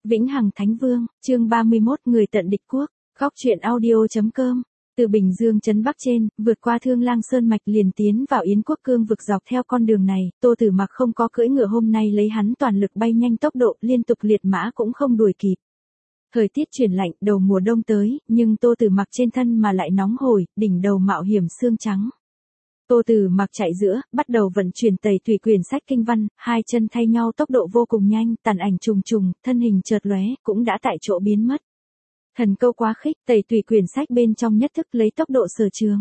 Vĩnh Hằng Thánh Vương, chương 31 Người tận địch quốc, góc truyện audio.com. Từ Bình Dương trấn Bắc trên, vượt qua Thương Lang Sơn mạch liền tiến vào Yến quốc cương vực dọc theo con đường này, Tô Tử Mặc không có cưỡi ngựa hôm nay lấy hắn toàn lực bay nhanh tốc độ liên tục liệt mã cũng không đuổi kịp. Thời tiết chuyển lạnh, đầu mùa đông tới, nhưng Tô Tử Mặc trên thân mà lại nóng hổi, đỉnh đầu mạo hiểm xương trắng. Tô Tử Mặc chạy giữa, bắt đầu vận chuyển Tẩy Thủy quyển sách kinh văn, hai chân thay nhau tốc độ vô cùng nhanh, tàn ảnh trùng trùng, thân hình chợt lóe, cũng đã tại chỗ biến mất. Thần câu quá khích, Tẩy Thủy quyển sách bên trong nhất thức lấy tốc độ sở trường.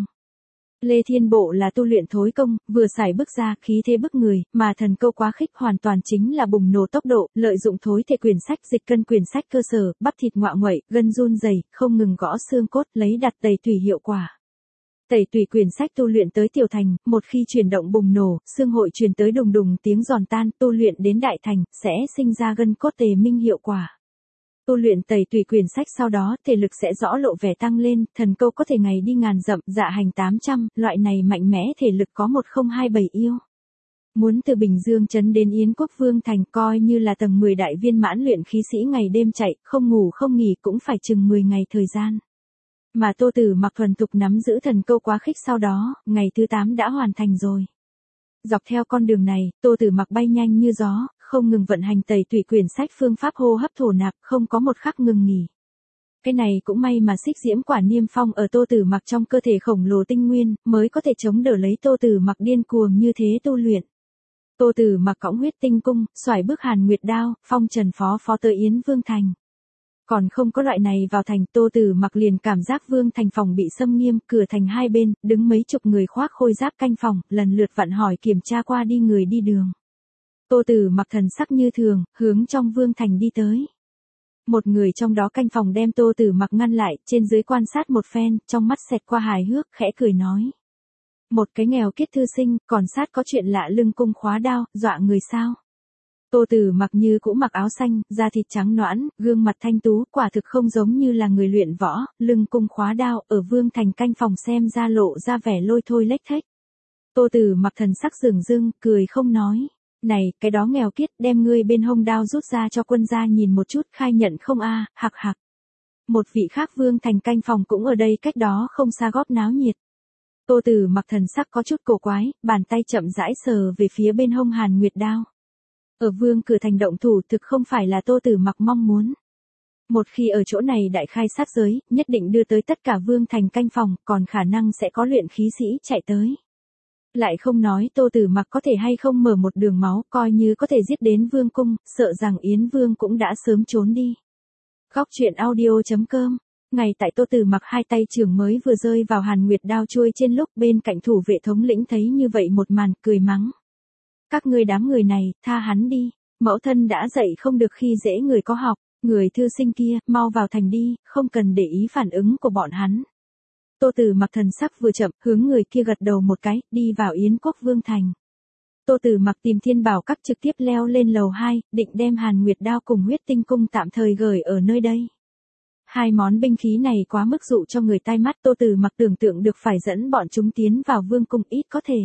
Lê Thiên Bộ là tu luyện thối công, vừa xài bước ra, khí thế bức người, mà thần câu quá khích hoàn toàn chính là bùng nổ tốc độ, lợi dụng thối thể quyển sách dịch cân quyển sách cơ sở, bắp thịt ngoạ nguậy, gân run rẩy, không ngừng gõ xương cốt, lấy đặt Tẩy Thủy hiệu quả. Tẩy Thủy quyển sách tu luyện tới tiểu thành, một khi chuyển động bùng nổ, xương hội truyền tới đùng đùng tiếng giòn tan, tu luyện đến đại thành, sẽ sinh ra gân cốt tề minh hiệu quả. Tu luyện Tẩy Thủy quyển sách sau đó, thể lực sẽ rõ lộ vẻ tăng lên, thần câu có thể ngày đi ngàn dặm, dạ hành 800, loại này mạnh mẽ thể lực có 1027 yêu. Muốn từ Bình Dương trấn đến Yến quốc Vương thành coi như là tầng 10 đại viên mãn luyện khí sĩ ngày đêm chạy, không ngủ không nghỉ cũng phải chừng 10 ngày thời gian. Mà Tô Tử Mặc thuần thục nắm giữ thần câu quá khích sau đó, ngày thứ 8 đã hoàn thành rồi. Dọc theo con đường này, Tô Tử Mặc bay nhanh như gió, không ngừng vận hành Tẩy Thủy quyển sách phương pháp hô hấp thổ nạp, không có một khắc ngừng nghỉ. Cái này cũng may mà xích diễm quả niêm phong ở Tô Tử Mặc trong cơ thể khổng lồ tinh nguyên, mới có thể chống đỡ lấy Tô Tử Mặc điên cuồng như thế tu luyện. Tô Tử Mặc cõng huyết tinh cung, xoải bước Hàn Nguyệt đao, phong trần phó tới Yến Vương thành. Còn không có loại này vào thành, Tô Tử Mặc liền cảm giác Vương thành phòng bị xâm nghiêm, cửa thành hai bên, đứng mấy chục người khoác khôi giáp canh phòng, lần lượt vặn hỏi kiểm tra qua đi người đi đường. Tô Tử Mặc thần sắc như thường, hướng trong Vương thành đi tới. Một người trong đó canh phòng đem Tô Tử Mặc ngăn lại, trên dưới quan sát một phen, trong mắt xẹt qua hài hước, khẽ cười nói. Một cái nghèo kiết thư sinh, còn sát có chuyện lạ lưng cung khóa đao, dọa người sao? Tô Tử Mặc như cũ mặc áo xanh, da thịt trắng nõn, gương mặt thanh tú, quả thực không giống như là người luyện võ, lưng cung khóa đao, ở Vương thành canh phòng xem ra lộ ra vẻ lôi thôi lếch thếch. Tô Tử Mặc thần sắc dửng dưng, cười không nói. Này, cái đó nghèo kiết, đem ngươi bên hông đao rút ra cho quân gia nhìn một chút, khai nhận không a, hạc hạc. Một vị khác Vương thành canh phòng cũng ở đây cách đó không xa góp náo nhiệt. Tô Tử Mặc thần sắc có chút cổ quái, bàn tay chậm rãi sờ về phía bên hông Hàn Nguyệt đao. Ở Vương cửa thành động thủ thực không phải là Tô Tử Mặc mong muốn. Một khi ở chỗ này đại khai sát giới, nhất định đưa tới tất cả Vương thành canh phòng, còn khả năng sẽ có luyện khí sĩ chạy tới. Lại không nói Tô Tử Mặc có thể hay không mở một đường máu, coi như có thể giết đến Vương cung, sợ rằng Yến Vương cũng đã sớm trốn đi. Góc truyện audio.com. Ngày tại Tô Tử Mặc hai tay trưởng mới vừa rơi vào Hàn Nguyệt đao chuôi trên lúc bên cạnh thủ vệ thống lĩnh thấy như vậy một màn, cười mắng. Các ngươi đám người này, tha hắn đi, mẫu thân đã dạy không được khi dễ người có học, người thư sinh kia, mau vào thành đi, không cần để ý phản ứng của bọn hắn. Tô Tử Mặc thần sắc vừa chậm, hướng người kia gật đầu một cái, đi vào Yến quốc Vương thành. Tô Tử Mặc tìm Thiên Bảo Các trực tiếp leo lên lầu 2, định đem Hàn Nguyệt đao cùng huyết tinh cung tạm thời gửi ở nơi đây. Hai món binh khí này quá mức dụ cho người tai mắt, Tô Tử Mặc tưởng tượng được phải dẫn bọn chúng tiến vào Vương cung ít có thể.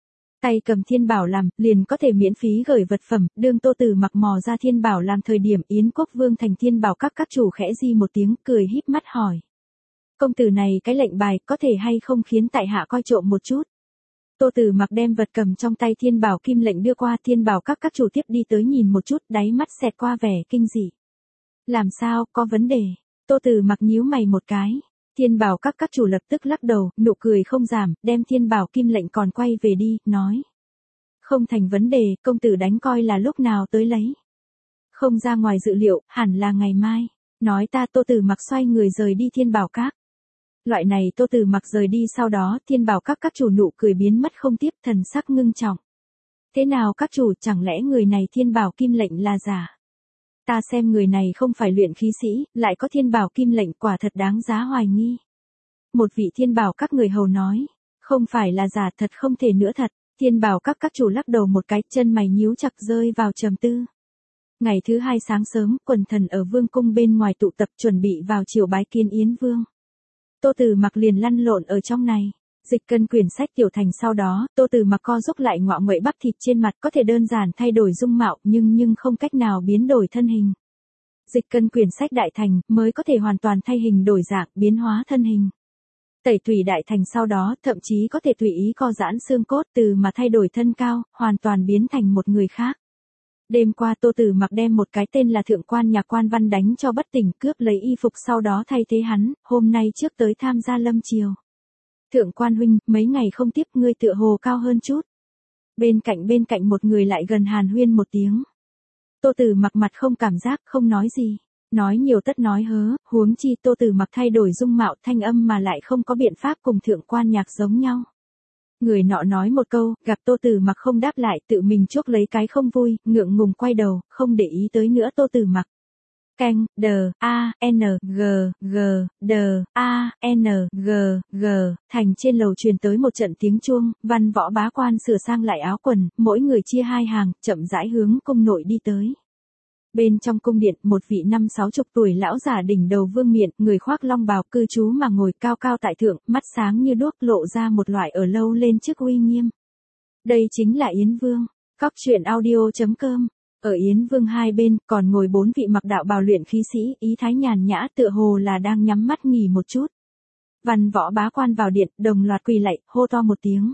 Tay cầm Thiên Bảo làm, liền có thể miễn phí gửi vật phẩm, đương Tô Tử Mặc mò ra Thiên Bảo làm thời điểm Yến quốc Vương thành Thiên Bảo các chủ khẽ di một tiếng, cười híp mắt hỏi. Công tử này cái lệnh bài có thể hay không khiến tại hạ coi trộm một chút. Tô Tử Mặc đem vật cầm trong tay Thiên Bảo kim lệnh đưa qua, Thiên Bảo các chủ tiếp đi tới nhìn một chút, đáy mắt xẹt qua vẻ kinh dị. Làm sao, có vấn đề? Tô Tử Mặc nhíu mày một cái. Thiên Bảo các chủ lập tức lắc đầu, nụ cười không giảm, đem Thiên Bảo kim lệnh còn quay về đi, nói. Không thành vấn đề, công tử đánh coi là lúc nào tới lấy. Không ra ngoài dự liệu, hẳn là ngày mai. Nói ta Tô Tử Mặc xoay người rời đi Thiên Bảo các. Loại này Tô Tử Mặc rời đi sau đó, Thiên Bảo các chủ nụ cười biến mất không tiếp, thần sắc ngưng trọng. Thế nào các chủ, chẳng lẽ người này Thiên Bảo kim lệnh là giả? Ta xem người này không phải luyện khí sĩ, lại có Thiên Bảo kim lệnh, quả thật đáng giá hoài nghi. Một vị Thiên Bảo các người hầu nói, không phải là giả, thật không thể nữa thật. Thiên Bảo các chủ lắc đầu một cái, chân mày nhíu chặt rơi vào trầm tư. Ngày thứ hai sáng sớm, quần thần ở Vương cung bên ngoài tụ tập chuẩn bị vào triều bái kiến Yến Vương. Tô Tử Mặc liền lăn lộn ở trong này. Dịch cân quyển sách tiểu thành sau đó, Tô Tử Mặc co giúp lại ngọ nguậy bắp thịt trên mặt, có thể đơn giản thay đổi dung mạo nhưng không cách nào biến đổi thân hình. Dịch cân quyển sách đại thành, mới có thể hoàn toàn thay hình đổi dạng, biến hóa thân hình. Tẩy tủy đại thành sau đó, thậm chí có thể tùy ý co giãn xương cốt từ mà thay đổi thân cao, hoàn toàn biến thành một người khác. Đêm qua Tô Tử Mặc đem một cái tên là thượng quan Nhạc Quan Văn đánh cho bất tỉnh, cướp lấy y phục sau đó thay thế hắn, hôm nay trước tới tham gia lâm triều. Thượng quan huynh, mấy ngày không tiếp ngươi tựa hồ cao hơn chút. Bên cạnh một người lại gần hàn huyên một tiếng. Tô Tử Mặc mặt không cảm giác, không nói gì. Nói nhiều tất nói hớ, huống chi Tô Tử Mặc thay đổi dung mạo thanh âm mà lại không có biện pháp cùng thượng quan Nhạc giống nhau. Người nọ nói một câu, gặp Tô Tử Mặc không đáp lại, tự mình chuốc lấy cái không vui, ngượng ngùng quay đầu, không để ý tới nữa Tô Tử Mặc. Canh, thành trên lầu truyền tới một trận tiếng chuông, Văn Võ bá quan sửa sang lại áo quần, mỗi người chia hai hàng, chậm rãi hướng cung nội đi tới. Bên trong cung điện, một vị 50-60 tuổi lão già đỉnh đầu vương miện, người khoác long bào cư trú mà ngồi cao cao tại thượng, mắt sáng như đuốc lộ ra một loại ở lâu lên trước uy nghiêm. Đây chính là Yến Vương. Góc truyện audio.com. Ở Yến Vương hai bên, còn ngồi 4 vị mặc đạo bào luyện khí sĩ, ý thái nhàn nhã tựa hồ là đang nhắm mắt nghỉ một chút. Văn Võ bá quan vào điện, đồng loạt quỳ lạy, hô to một tiếng.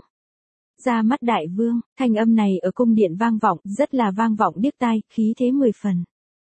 Ra mắt đại vương, thanh âm này ở cung điện vang vọng, rất là vang vọng điếc tai, khí thế 10 phần.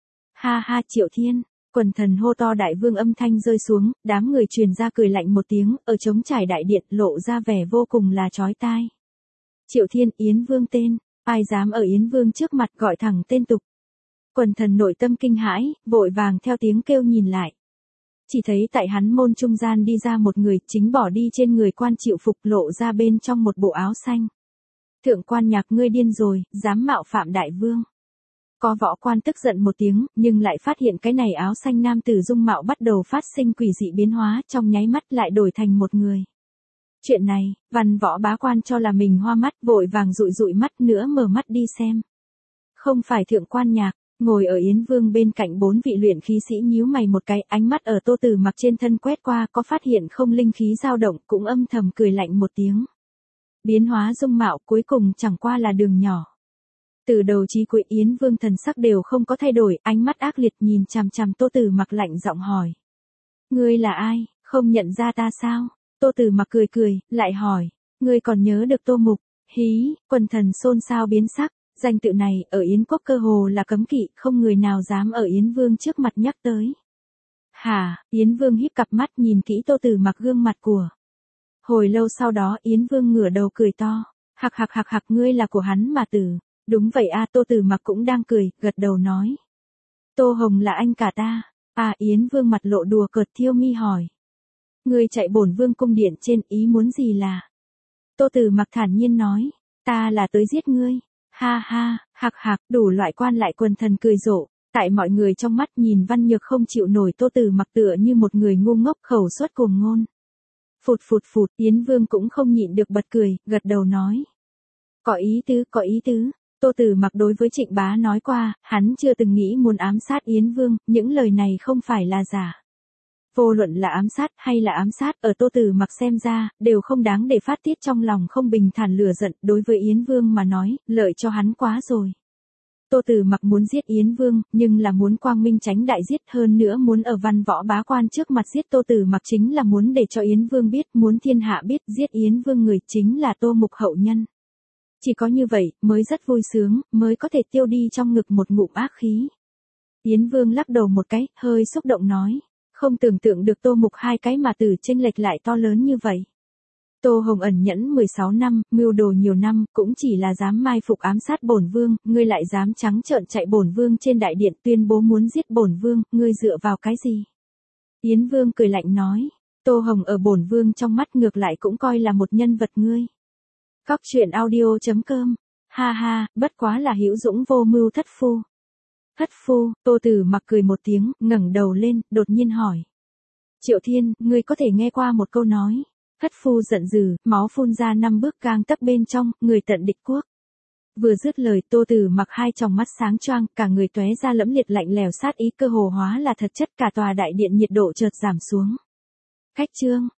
Ha ha Triệu Thiên, quần thần hô to đại vương âm thanh rơi xuống, đám người truyền ra cười lạnh một tiếng, ở trống trải đại điện lộ ra vẻ vô cùng là chói tai. Triệu Thiên, Yến Vương tên, ai dám ở Yến Vương trước mặt gọi thẳng tên tục. Quần thần nội tâm kinh hãi, vội vàng theo tiếng kêu nhìn lại. Chỉ thấy tại hắn môn trung gian đi ra một người, chính bỏ đi trên người quan Triệu phục lộ ra bên trong một bộ áo xanh. Thượng quan Nhạc, ngươi điên rồi, dám mạo phạm đại vương. Có võ quan tức giận một tiếng, nhưng lại phát hiện cái này áo xanh nam tử dung mạo bắt đầu phát sinh quỷ dị biến hóa, trong nháy mắt lại đổi thành một người. Chuyện này, Văn Võ bá quan cho là mình hoa mắt, vội vàng dụi dụi mắt nữa mở mắt đi xem. Không phải thượng quan Nhạc, ngồi ở Yến Vương bên cạnh 4 vị luyện khí sĩ nhíu mày một cái, ánh mắt ở Tô Tử Mặc trên thân quét qua, có phát hiện không linh khí dao động, cũng âm thầm cười lạnh một tiếng. Biến hóa dung mạo cuối cùng chẳng qua là đường nhỏ. Từ đầu chí cuối Yến Vương thần sắc đều không có thay đổi, ánh mắt ác liệt nhìn chằm chằm Tô Tử Mặc lạnh giọng hỏi. Ngươi là ai, không nhận ra ta sao? Tô Tử Mặc cười cười, lại hỏi. Ngươi còn nhớ được Tô Mục? Hí, quần thần xôn xao biến sắc, danh tự này ở Yến quốc cơ hồ là cấm kỵ, không người nào dám ở Yến Vương trước mặt nhắc tới. Hả, Yến Vương híp cặp mắt nhìn kỹ Tô Tử Mặc gương mặt của. Hồi lâu sau đó Yến Vương ngửa đầu cười to. Hạc ngươi là của hắn mà tử. Đúng vậy a, Tô Tử Mặc cũng đang cười, gật đầu nói. Tô Hồng là anh cả ta. À, Yến Vương mặt lộ đùa cợt thiêu mi hỏi. Ngươi chạy bổn vương cung điện trên, ý muốn gì là? Tô Tử Mặc thản nhiên nói. Ta là tới giết ngươi. Ha ha, đủ loại quan lại quần thần cười rộ. Tại mọi người trong mắt nhìn Văn Nhược không chịu nổi Tô Tử Mặc tựa như một người ngu ngốc khẩu suất cuồng ngôn. Phụt, Yến Vương cũng không nhịn được bật cười, gật đầu nói. Có ý tứ. Tô Tử Mặc đối với Trịnh Bá nói qua, hắn chưa từng nghĩ muốn ám sát Yến Vương, những lời này không phải là giả. Vô luận là ám sát hay là ám sát, ở Tô Tử Mặc xem ra, đều không đáng để phát tiết trong lòng không bình thản lửa giận, đối với Yến Vương mà nói, lợi cho hắn quá rồi. Tô Tử Mặc muốn giết Yến Vương, nhưng là muốn quang minh tránh đại giết, hơn nữa muốn ở Văn Võ bá quan trước mặt giết Tô Tử Mặc chính là muốn để cho Yến Vương biết, muốn thiên hạ biết giết Yến Vương người chính là Tô Mục hậu nhân. Chỉ có như vậy, mới rất vui sướng, mới có thể tiêu đi trong ngực một ngụm ác khí. Yến Vương lắc đầu một cái, hơi xúc động nói. Không tưởng tượng được Tô Mục hai cái mà tử chênh lệch lại to lớn như vậy. Tô Hồng ẩn nhẫn 16 năm, mưu đồ nhiều năm, cũng chỉ là dám mai phục ám sát bổn vương, ngươi lại dám trắng trợn chạy bổn vương trên đại điện tuyên bố muốn giết bổn vương, ngươi dựa vào cái gì? Yến Vương cười lạnh nói. Tô Hồng ở bổn vương trong mắt ngược lại cũng coi là một nhân vật ngươi. Góc truyện audio.com. Ha ha, bất quá là hữu dũng vô mưu thất phu. Thất phu, Tô Tử Mặc cười một tiếng, ngẩng đầu lên, đột nhiên hỏi. Triệu Thiên, ngươi có thể nghe qua một câu nói. Thất phu giận dữ, máu phun ra 5 bước gang tấc bên trong, người tận địch quốc. Vừa dứt lời Tô Tử Mặc hai tròng mắt sáng choang, cả người tóe ra lẫm liệt lạnh lẽo sát ý cơ hồ hóa là thật chất, cả tòa đại điện nhiệt độ chợt giảm xuống. Khách trương,